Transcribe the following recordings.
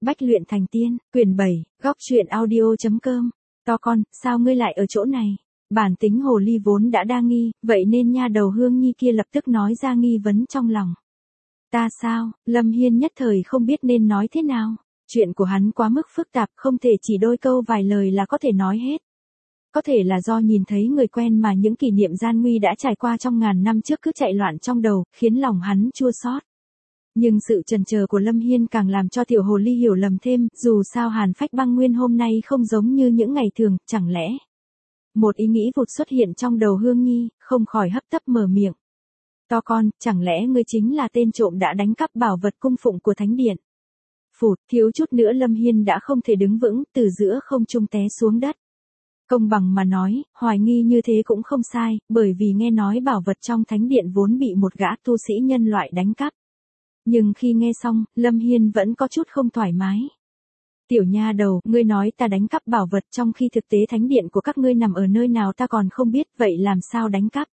Bách luyện thành tiên, quyển 7, góc truyện audio.com. To con, sao ngươi lại ở chỗ này? Bản tính hồ ly vốn đã đa nghi, vậy nên nha đầu Hương Nhi kia lập tức nói ra nghi vấn trong lòng. Ta sao? Lâm Hiên nhất thời không biết nên nói thế nào. Chuyện của hắn quá mức phức tạp, không thể chỉ đôi câu vài lời là có thể nói hết. Có thể là do nhìn thấy người quen mà những kỷ niệm gian nguy đã trải qua trong ngàn năm trước cứ chạy loạn trong đầu, khiến lòng hắn chua xót. Nhưng sự chần chờ của Lâm Hiên càng làm cho tiểu hồ ly hiểu lầm thêm, dù sao Hàn Phách Băng Nguyên hôm nay không giống như những ngày thường, chẳng lẽ. Một ý nghĩ vụt xuất hiện trong đầu Hương Nhi, không khỏi hấp tấp mở miệng. To con, chẳng lẽ ngươi chính là tên trộm đã đánh cắp bảo vật cung phụng của Thánh Điện? Phụt, thiếu chút nữa Lâm Hiên đã không thể đứng vững, từ giữa không trung té xuống đất. Công bằng mà nói, hoài nghi như thế cũng không sai, bởi vì nghe nói bảo vật trong Thánh Điện vốn bị một gã tu sĩ nhân loại đánh cắp. Nhưng khi nghe xong, Lâm Hiên vẫn có chút không thoải mái. Tiểu nha đầu, ngươi nói ta đánh cắp bảo vật trong khi thực tế Thánh Điện của các ngươi nằm ở nơi nào ta còn không biết, vậy làm sao đánh cắp?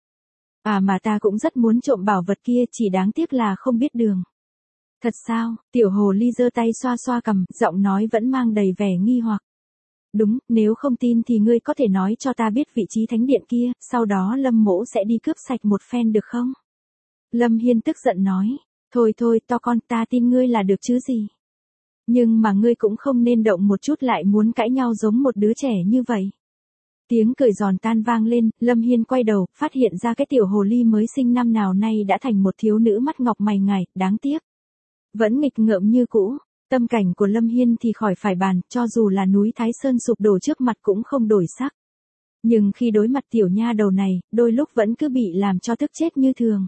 À mà ta cũng rất muốn trộm bảo vật kia, chỉ đáng tiếc là không biết đường. Thật sao? Tiểu hồ ly giơ tay xoa xoa cằm, giọng nói vẫn mang đầy vẻ nghi hoặc. Đúng, nếu không tin thì ngươi có thể nói cho ta biết vị trí Thánh Điện kia, sau đó Lâm mỗ sẽ đi cướp sạch một phen được không? Lâm Hiên tức giận nói. Thôi thôi, to con, ta tin ngươi là được chứ gì. Nhưng mà ngươi cũng không nên động một chút lại muốn cãi nhau giống một đứa trẻ như vậy. Tiếng cười giòn tan vang lên, Lâm Hiên quay đầu, phát hiện ra cái tiểu hồ ly mới sinh năm nào nay đã thành một thiếu nữ mắt ngọc mày ngài, đáng tiếc. Vẫn nghịch ngợm như cũ, tâm cảnh của Lâm Hiên thì khỏi phải bàn, cho dù là núi Thái Sơn sụp đổ trước mặt cũng không đổi sắc. Nhưng khi đối mặt tiểu nha đầu này, đôi lúc vẫn cứ bị làm cho tức chết như thường.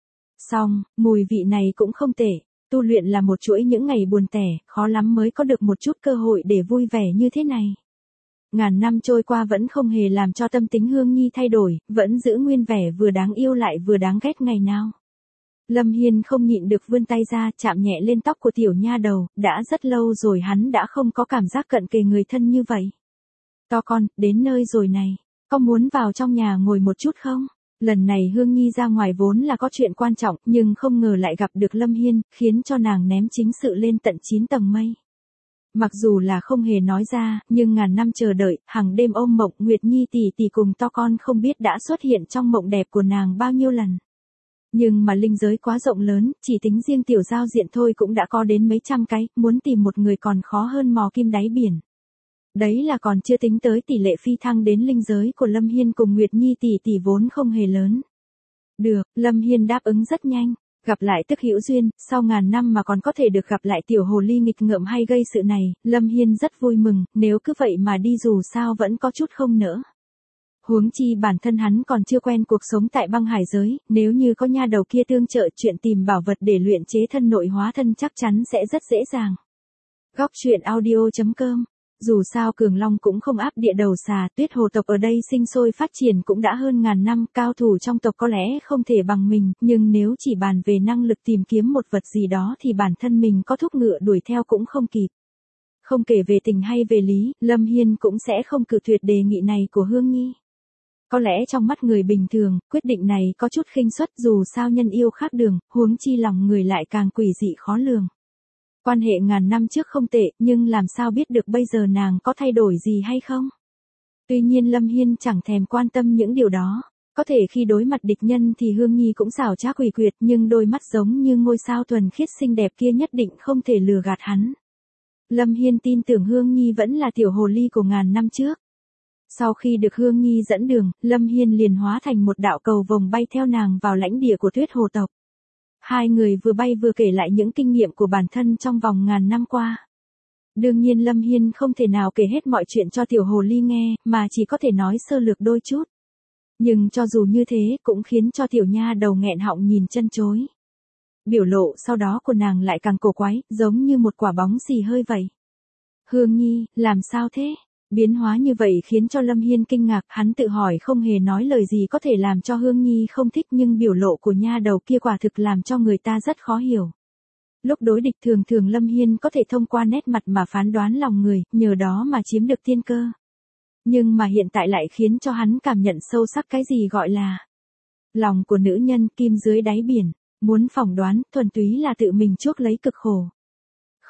Xong, mùi vị này cũng không tệ, tu luyện là một chuỗi những ngày buồn tẻ, khó lắm mới có được một chút cơ hội để vui vẻ như thế này. Ngàn năm trôi qua vẫn không hề làm cho tâm tính Hương Nhi thay đổi, vẫn giữ nguyên vẻ vừa đáng yêu lại vừa đáng ghét ngày nào. Lâm Hiên không nhịn được vươn tay ra chạm nhẹ lên tóc của tiểu nha đầu, đã rất lâu rồi hắn đã không có cảm giác cận kề người thân như vậy. To con, đến nơi rồi này, có muốn vào trong nhà ngồi một chút không? Lần này Hương Nhi ra ngoài vốn là có chuyện quan trọng, nhưng không ngờ lại gặp được Lâm Hiên, khiến cho nàng ném chính sự lên tận 9 tầng mây. Mặc dù là không hề nói ra, nhưng ngàn năm chờ đợi, hàng đêm ôm mộng Nguyệt Nhi tỷ tỷ cùng to con không biết đã xuất hiện trong mộng đẹp của nàng bao nhiêu lần. Nhưng mà linh giới quá rộng lớn, chỉ tính riêng tiểu giao diện thôi cũng đã có đến mấy trăm cái, muốn tìm một người còn khó hơn mò kim đáy biển. Đấy là còn chưa tính tới tỷ lệ phi thăng đến linh giới của Lâm Hiên cùng Nguyệt Nhi tỷ tỷ vốn không hề lớn. Được, Lâm Hiên đáp ứng rất nhanh, gặp lại tức hữu duyên, sau ngàn năm mà còn có thể được gặp lại tiểu hồ ly nghịch ngợm hay gây sự này, Lâm Hiên rất vui mừng, nếu cứ vậy mà đi dù sao vẫn có chút không nỡ. Huống chi bản thân hắn còn chưa quen cuộc sống tại băng hải giới, nếu như có nha đầu kia tương trợ chuyện tìm bảo vật để luyện chế thân nội hóa thân chắc chắn sẽ rất dễ dàng. Góc truyện audio.com. Dù sao Cường Long cũng không áp địa đầu xà, Tuyết Hồ tộc ở đây sinh sôi phát triển cũng đã hơn ngàn năm, cao thủ trong tộc có lẽ không thể bằng mình, nhưng nếu chỉ bàn về năng lực tìm kiếm một vật gì đó thì bản thân mình có thúc ngựa đuổi theo cũng không kịp. Không kể về tình hay về lý, Lâm Hiên cũng sẽ không cự tuyệt đề nghị này của Hương Nhi. Có lẽ trong mắt người bình thường, quyết định này có chút khinh suất, dù sao nhân yêu khác đường, huống chi lòng người lại càng quỷ dị khó lường. Quan hệ ngàn năm trước không tệ, nhưng làm sao biết được bây giờ nàng có thay đổi gì hay không? Tuy nhiên Lâm Hiên chẳng thèm quan tâm những điều đó. Có thể khi đối mặt địch nhân thì Hương Nhi cũng xảo trá quỷ quyệt, nhưng đôi mắt giống như ngôi sao thuần khiết xinh đẹp kia nhất định không thể lừa gạt hắn. Lâm Hiên tin tưởng Hương Nhi vẫn là tiểu hồ ly của ngàn năm trước. Sau khi được Hương Nhi dẫn đường, Lâm Hiên liền hóa thành một đạo cầu vồng bay theo nàng vào lãnh địa của Tuyết Hồ tộc. Hai người vừa bay vừa kể lại những kinh nghiệm của bản thân trong vòng ngàn năm qua. Đương nhiên Lâm Hiên không thể nào kể hết mọi chuyện cho tiểu hồ ly nghe, mà chỉ có thể nói sơ lược đôi chút. Nhưng cho dù như thế, cũng khiến cho tiểu nha đầu nghẹn họng nhìn chân chối. Biểu lộ sau đó của nàng lại càng cổ quái, giống như một quả bóng xì hơi vậy. Hương Nhi, làm sao thế? Biến hóa như vậy khiến cho Lâm Hiên kinh ngạc, hắn tự hỏi không hề nói lời gì có thể làm cho Hương Nhi không thích, nhưng biểu lộ của nha đầu kia quả thực làm cho người ta rất khó hiểu. Lúc đối địch thường thường Lâm Hiên có thể thông qua nét mặt mà phán đoán lòng người, nhờ đó mà chiếm được tiên cơ. Nhưng mà hiện tại lại khiến cho hắn cảm nhận sâu sắc cái gì gọi là lòng của nữ nhân kim dưới đáy biển, muốn phỏng đoán thuần túy là tự mình chuốc lấy cực khổ.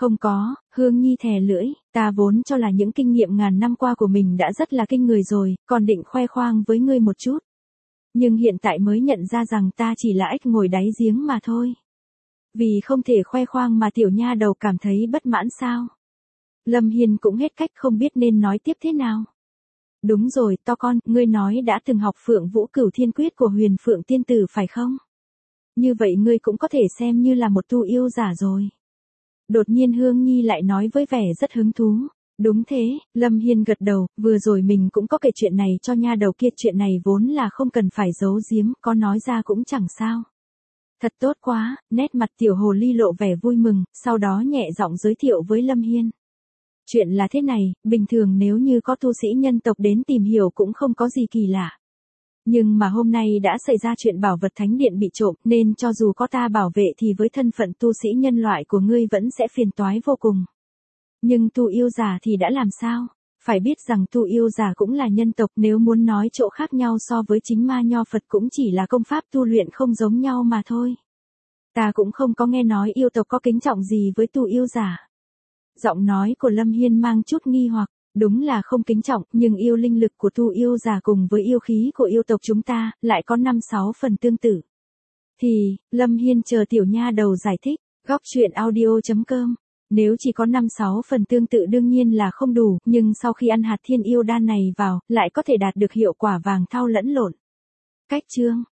Không có, Hương Nhi thè lưỡi, ta vốn cho là những kinh nghiệm ngàn năm qua của mình đã rất là kinh người rồi, còn định khoe khoang với ngươi một chút. Nhưng hiện tại mới nhận ra rằng ta chỉ là ếch ngồi đáy giếng mà thôi. Vì không thể khoe khoang mà tiểu nha đầu cảm thấy bất mãn sao? Lâm Hiên cũng hết cách không biết nên nói tiếp thế nào. Đúng rồi, to con, ngươi nói đã từng học Phượng Vũ Cửu Thiên Quyết của Huyền Phượng Tiên Tử phải không? Như vậy ngươi cũng có thể xem như là một tu yêu giả rồi. Đột nhiên Hương Nhi lại nói với vẻ rất hứng thú. Đúng thế, Lâm Hiên gật đầu, vừa rồi mình cũng có kể chuyện này cho nha đầu kia, chuyện này vốn là không cần phải giấu giếm, có nói ra cũng chẳng sao. Thật tốt quá, nét mặt tiểu hồ ly lộ vẻ vui mừng, sau đó nhẹ giọng giới thiệu với Lâm Hiên. Chuyện là thế này, bình thường nếu như có tu sĩ nhân tộc đến tìm hiểu cũng không có gì kỳ lạ. Nhưng mà hôm nay đã xảy ra chuyện bảo vật thánh điện bị trộm, nên cho dù có ta bảo vệ thì với thân phận tu sĩ nhân loại của ngươi vẫn sẽ phiền toái vô cùng. Nhưng tu yêu giả thì đã làm sao? Phải biết rằng tu yêu giả cũng là nhân tộc, nếu muốn nói chỗ khác nhau so với chính ma nho Phật cũng chỉ là công pháp tu luyện không giống nhau mà thôi. Ta cũng không có nghe nói yêu tộc có kính trọng gì với tu yêu giả. Giọng nói của Lâm Hiên mang chút nghi hoặc, đúng là không kính trọng, nhưng yêu linh lực của tu yêu giả cùng với yêu khí của yêu tộc chúng ta, lại có 5-6 phần tương tự. Thì, Lâm Hiên chờ tiểu nha đầu giải thích, góc truyện audio.com. Nếu chỉ có 5-6 phần tương tự đương nhiên là không đủ, nhưng sau khi ăn hạt thiên yêu đan này vào, lại có thể đạt được hiệu quả vàng thau lẫn lộn. Cách chương